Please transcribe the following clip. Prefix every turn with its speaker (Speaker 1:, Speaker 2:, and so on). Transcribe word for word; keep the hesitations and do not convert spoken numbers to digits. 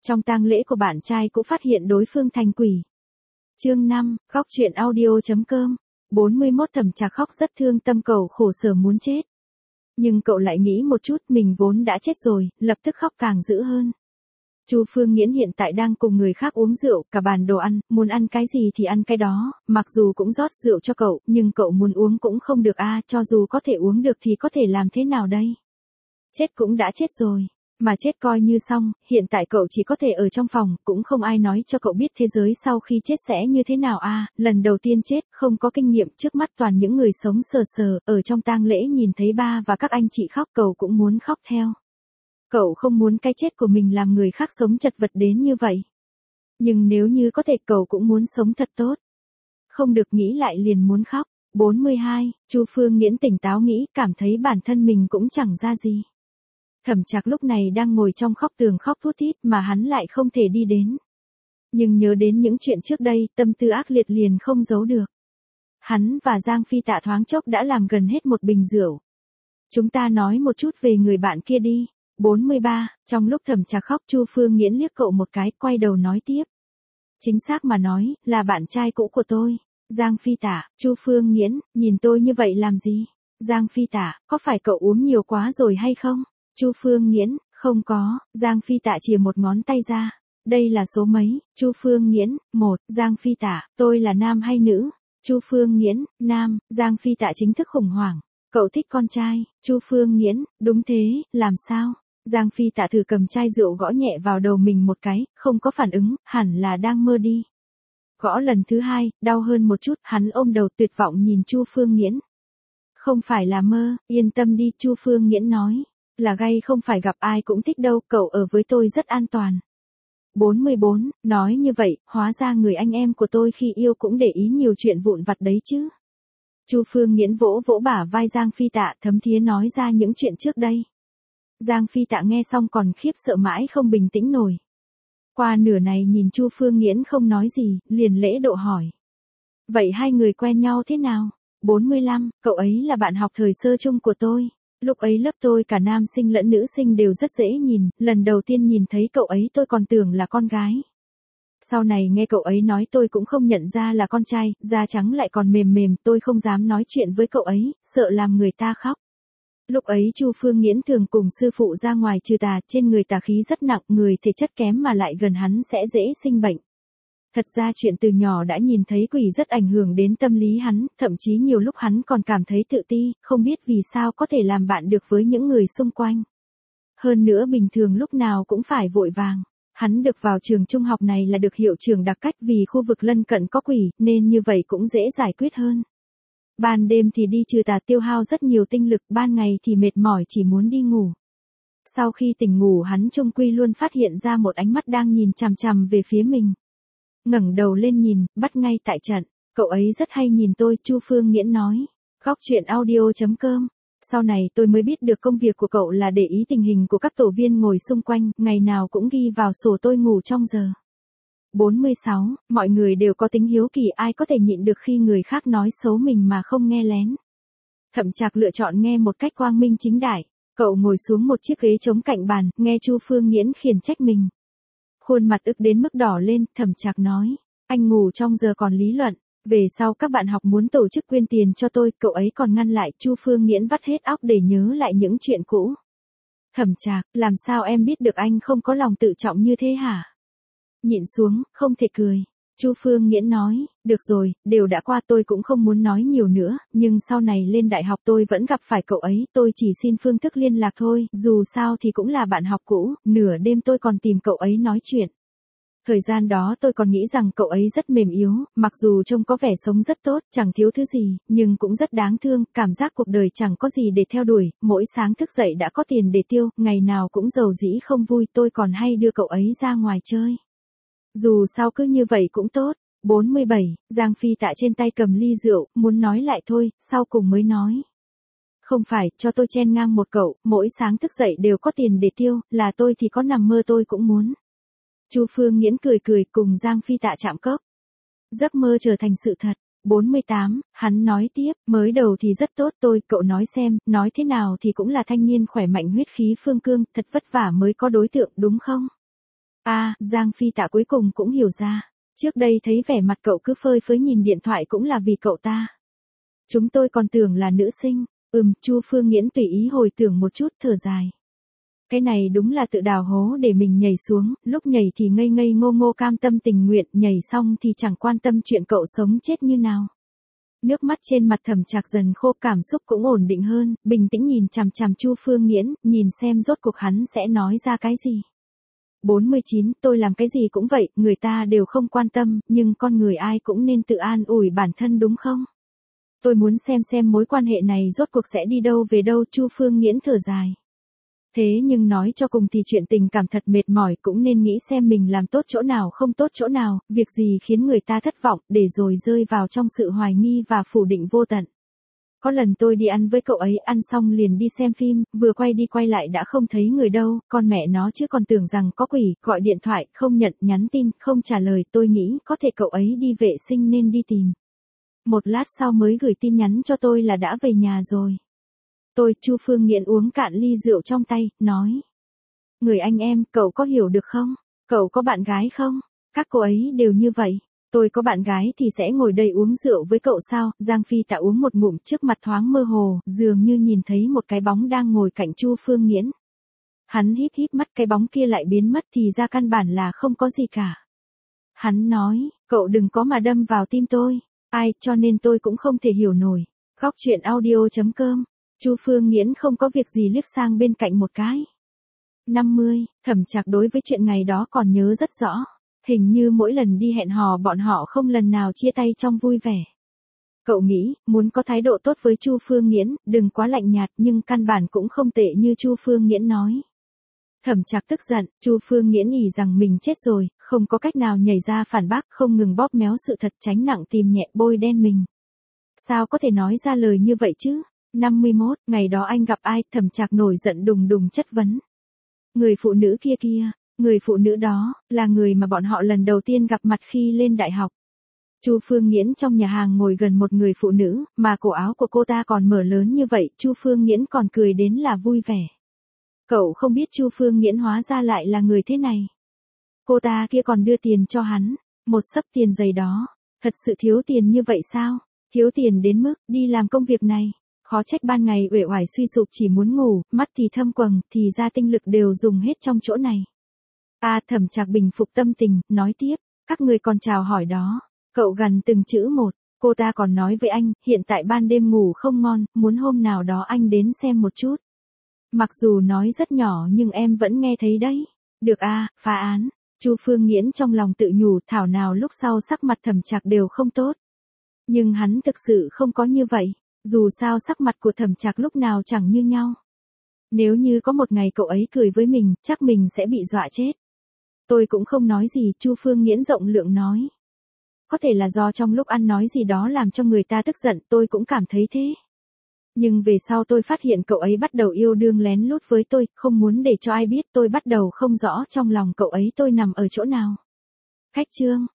Speaker 1: Trong tang lễ của bạn trai cũng phát hiện đối phương thành quỷ. Chương năm, khóc chuyện audio.com. bốn mươi mốt Thẩm Trạc khóc rất thương tâm, cậu khổ sở muốn chết. Nhưng cậu lại nghĩ một chút, mình vốn đã chết rồi, lập tức khóc càng dữ hơn. Chu Phương Nghiễn hiện tại đang cùng người khác uống rượu, cả bàn đồ ăn, muốn ăn cái gì thì ăn cái đó, mặc dù cũng rót rượu cho cậu, nhưng cậu muốn uống cũng không được a, à, cho dù có thể uống được thì có thể làm thế nào đây? Chết cũng đã chết rồi, mà chết coi như xong, hiện tại cậu chỉ có thể ở trong phòng, cũng không ai nói cho cậu biết thế giới sau khi chết sẽ như thế nào a, à, lần đầu tiên chết, không có kinh nghiệm, trước mắt toàn những người sống sờ sờ, ở trong tang lễ nhìn thấy ba và các anh chị khóc, cậu cũng muốn khóc theo. Cậu không muốn cái chết của mình làm người khác sống chật vật đến như vậy. Nhưng nếu như có thể cậu cũng muốn sống thật tốt. Không được nghĩ lại liền muốn khóc. bốn mươi hai, Chu Phương Nghiễn tỉnh táo nghĩ, cảm thấy bản thân mình cũng chẳng ra gì. Thẩm Trạc lúc này đang ngồi trong khóc tường khóc thút thít mà hắn lại không thể đi đến. Nhưng nhớ đến những chuyện trước đây, tâm tư ác liệt liền không giấu được. Hắn và Giang Phi Tạ thoáng chốc đã làm gần hết một bình rượu. Chúng ta nói một chút về người bạn kia đi. bốn mươi ba, trong lúc Thẩm Trạc khóc, Chu Phương Nghiễn liếc cậu một cái, quay đầu nói tiếp. Chính xác mà nói, là bạn trai cũ của tôi. Giang Phi Tạ. Chu Phương Nghiễn, nhìn tôi như vậy làm gì? Giang Phi Tạ, có phải cậu uống nhiều quá rồi hay không? Chu Phương Nghiễn, không có. Giang Phi Tạ chìa một ngón tay ra. Đây là số mấy? Chu Phương Nghiễn, một. Giang Phi Tạ, tôi là nam hay nữ? Chu Phương Nghiễn, nam. Giang Phi Tạ chính thức khủng hoảng. Cậu thích con trai? Chu Phương Nghiễn, đúng thế, làm sao? Giang Phi Tạ thử cầm chai rượu gõ nhẹ vào đầu mình một cái, không có phản ứng, hẳn là đang mơ đi. Gõ lần thứ hai, đau hơn một chút, hắn ôm đầu tuyệt vọng nhìn Chu Phương Nghiễn. Không phải là mơ, yên tâm đi, Chu Phương Nghiễn nói. Là gay không phải gặp ai cũng thích đâu, cậu ở với tôi rất an toàn. bốn mươi bốn, nói như vậy, hóa ra người anh em của tôi khi yêu cũng để ý nhiều chuyện vụn vặt đấy chứ. Chu Phương Nghiễn vỗ vỗ bả vai Giang Phi Tạ, thấm thía nói ra những chuyện trước đây. Giang Phi Tạ nghe xong còn khiếp sợ mãi không bình tĩnh nổi. Qua nửa này nhìn Chu Phương Nghiễn không nói gì, liền lễ độ hỏi. Vậy hai người quen nhau thế nào? bốn mươi lăm, cậu ấy là bạn học thời sơ chung của tôi. Lúc ấy lớp tôi cả nam sinh lẫn nữ sinh đều rất dễ nhìn, lần đầu tiên nhìn thấy cậu ấy tôi còn tưởng là con gái. Sau này nghe cậu ấy nói tôi cũng không nhận ra là con trai, da trắng lại còn mềm mềm, tôi không dám nói chuyện với cậu ấy, sợ làm người ta khóc. Lúc ấy Chu Phương Nghiễn thường cùng sư phụ ra ngoài trừ tà, trên người tà khí rất nặng, người thể chất kém mà lại gần hắn sẽ dễ sinh bệnh. Thật ra chuyện từ nhỏ đã nhìn thấy quỷ rất ảnh hưởng đến tâm lý hắn, thậm chí nhiều lúc hắn còn cảm thấy tự ti, không biết vì sao có thể làm bạn được với những người xung quanh. Hơn nữa bình thường lúc nào cũng phải vội vàng. Hắn được vào trường trung học này là được hiệu trưởng đặc cách vì khu vực lân cận có quỷ, nên như vậy cũng dễ giải quyết hơn. Ban đêm thì đi trừ tà tiêu hao rất nhiều tinh lực, ban ngày thì mệt mỏi chỉ muốn đi ngủ. Sau khi tỉnh ngủ hắn chung quy luôn phát hiện ra một ánh mắt đang nhìn chằm chằm về phía mình. Ngẩng đầu lên nhìn, bắt ngay tại trận. Cậu ấy rất hay nhìn tôi, Chu Phương Nghiễn nói. Khóc chuyện audio.com. Sau này tôi mới biết được công việc của cậu là để ý tình hình của các tổ viên ngồi xung quanh, ngày nào cũng ghi vào sổ tôi ngủ trong giờ. bốn mươi sáu, mọi người đều có tính hiếu kỳ, ai có thể nhịn được khi người khác nói xấu mình mà không nghe lén. Thẩm Trạc lựa chọn nghe một cách quang minh chính đại. Cậu ngồi xuống một chiếc ghế trống cạnh bàn, nghe Chu Phương Nghiễn khiển trách mình. Khuôn mặt ức đến mức đỏ lên, Thẩm Trạc nói. Anh ngủ trong giờ còn lý luận. Về sau các bạn học muốn tổ chức quyên tiền cho tôi, cậu ấy còn ngăn lại. Chu Phương Nghiễn vắt hết óc để nhớ lại những chuyện cũ. Thẩm Trạc, làm sao em biết được anh không có lòng tự trọng như thế hả? Nhịn xuống, không thể cười. Chu Phương Nghiễn nói, được rồi, đều đã qua, tôi cũng không muốn nói nhiều nữa, nhưng sau này lên đại học tôi vẫn gặp phải cậu ấy, tôi chỉ xin phương thức liên lạc thôi, dù sao thì cũng là bạn học cũ, nửa đêm tôi còn tìm cậu ấy nói chuyện. Thời gian đó tôi còn nghĩ rằng cậu ấy rất mềm yếu, mặc dù trông có vẻ sống rất tốt, chẳng thiếu thứ gì, nhưng cũng rất đáng thương, cảm giác cuộc đời chẳng có gì để theo đuổi, mỗi sáng thức dậy đã có tiền để tiêu, ngày nào cũng giàu dĩ không vui, tôi còn hay đưa cậu ấy ra ngoài chơi. Dù sao cứ như vậy cũng tốt. bốn mươi bảy, Giang Phi Tạ trên tay cầm ly rượu, muốn nói lại thôi, sau cùng mới nói. Không phải, cho tôi chen ngang một cậu, mỗi sáng thức dậy đều có tiền để tiêu, là tôi thì có nằm mơ tôi cũng muốn. Chu Phương Nghiễn cười cười cùng Giang Phi Tạ chạm cốc. Giấc mơ trở thành sự thật. bốn mươi tám, hắn nói tiếp, mới đầu thì rất tốt tôi, cậu nói xem, nói thế nào thì cũng là thanh niên khỏe mạnh huyết khí phương cương, thật vất vả mới có đối tượng đúng không? À, Giang Phi Tạ cuối cùng cũng hiểu ra. Trước đây thấy vẻ mặt cậu cứ phơi phới nhìn điện thoại cũng là vì cậu ta. Chúng tôi còn tưởng là nữ sinh. Ừm, Chu Phương Nghiễn tùy ý hồi tưởng một chút, thở dài. Cái này đúng là tự đào hố để mình nhảy xuống, lúc nhảy thì ngây ngây ngô ngô cam tâm tình nguyện, nhảy xong thì chẳng quan tâm chuyện cậu sống chết như nào. Nước mắt trên mặt Thẩm Trạc dần khô, cảm xúc cũng ổn định hơn, bình tĩnh nhìn chằm chằm Chu Phương Nghiễn, nhìn xem rốt cuộc hắn sẽ nói ra cái gì. bốn mươi chín, tôi làm cái gì cũng vậy, người ta đều không quan tâm, nhưng con người ai cũng nên tự an ủi bản thân đúng không? Tôi muốn xem xem mối quan hệ này rốt cuộc sẽ đi đâu về đâu, Chu Phương Nghiễn thở dài. Thế nhưng nói cho cùng thì chuyện tình cảm thật mệt mỏi, cũng nên nghĩ xem mình làm tốt chỗ nào không tốt chỗ nào, việc gì khiến người ta thất vọng, để rồi rơi vào trong sự hoài nghi và phủ định vô tận. Có lần tôi đi ăn với cậu ấy, ăn xong liền đi xem phim, vừa quay đi quay lại đã không thấy người đâu, con mẹ nó chứ còn tưởng rằng có quỷ, gọi điện thoại, không nhận, nhắn tin, không trả lời, tôi nghĩ có thể cậu ấy đi vệ sinh nên đi tìm. Một lát sau mới gửi tin nhắn cho tôi là đã về nhà rồi. Tôi, Chu Phương Nghiễn uống cạn ly rượu trong tay, nói. Người anh em, cậu có hiểu được không? Cậu có bạn gái không? Các cô ấy đều như vậy. Tôi có bạn gái thì sẽ ngồi đây uống rượu với cậu sao? Giang Phi Tạ uống một ngụm, trước mặt thoáng mơ hồ, dường như nhìn thấy một cái bóng đang ngồi cạnh Chu Phương Nghiễn. Hắn híp híp mắt, cái bóng kia lại biến mất thì ra căn bản là không có gì cả. Hắn nói, cậu đừng có mà đâm vào tim tôi. Ai, cho nên tôi cũng không thể hiểu nổi. Góc truyện audio chấm com. Chu Phương Nghiễn không có việc gì liếc sang bên cạnh một cái. năm mươi, Thẩm Trạc đối với chuyện ngày đó còn nhớ rất rõ. Hình như mỗi lần đi hẹn hò bọn họ không lần nào chia tay trong vui vẻ. Cậu nghĩ, muốn có thái độ tốt với Chu Phương Nghiễn, đừng quá lạnh nhạt, nhưng căn bản cũng không tệ như Chu Phương Nghiễn nói. Thẩm Trạc tức giận, Chu Phương Nghiễn ỉ rằng mình chết rồi, không có cách nào nhảy ra phản bác, không ngừng bóp méo sự thật, tránh nặng tìm nhẹ, bôi đen mình. Sao có thể nói ra lời như vậy chứ? năm mươi mốt, ngày đó anh gặp ai? Thẩm Trạc nổi giận đùng đùng chất vấn. Người phụ nữ kia kia, người phụ nữ đó, là người mà bọn họ lần đầu tiên gặp mặt khi lên đại học. Chu Phương Nghiễn trong nhà hàng ngồi gần một người phụ nữ, mà cổ áo của cô ta còn mở lớn như vậy, Chu Phương Nghiễn còn cười đến là vui vẻ. Cậu không biết Chu Phương Nghiễn hóa ra lại là người thế này. Cô ta kia còn đưa tiền cho hắn, một xấp tiền giày đó, thật sự thiếu tiền như vậy sao? Thiếu tiền đến mức đi làm công việc này. Khó trách ban ngày uể oải suy sụp chỉ muốn ngủ, mắt thì thâm quầng, thì ra tinh lực đều dùng hết trong chỗ này. À, Thẩm Trạc bình phục tâm tình, nói tiếp, các người còn chào hỏi đó. Cậu gằn từng chữ một, cô ta còn nói với anh, hiện tại ban đêm ngủ không ngon, muốn hôm nào đó anh đến xem một chút. Mặc dù nói rất nhỏ nhưng em vẫn nghe thấy đấy. Được à, phá án. Chu Phương Nghiễn trong lòng tự nhủ, thảo nào lúc sau sắc mặt Thẩm Trạc đều không tốt. Nhưng hắn thực sự không có như vậy. Dù sao sắc mặt của Thẩm Trạc lúc nào chẳng như nhau. Nếu như có một ngày cậu ấy cười với mình, chắc mình sẽ bị dọa chết. Tôi cũng không nói gì, Chu Phương Nghiễn rộng lượng nói. Có thể là do trong lúc ăn nói gì đó làm cho người ta tức giận, tôi cũng cảm thấy thế. Nhưng về sau tôi phát hiện cậu ấy bắt đầu yêu đương lén lút với tôi, không muốn để cho ai biết, tôi bắt đầu không rõ trong lòng cậu ấy tôi nằm ở chỗ nào. Khách chương.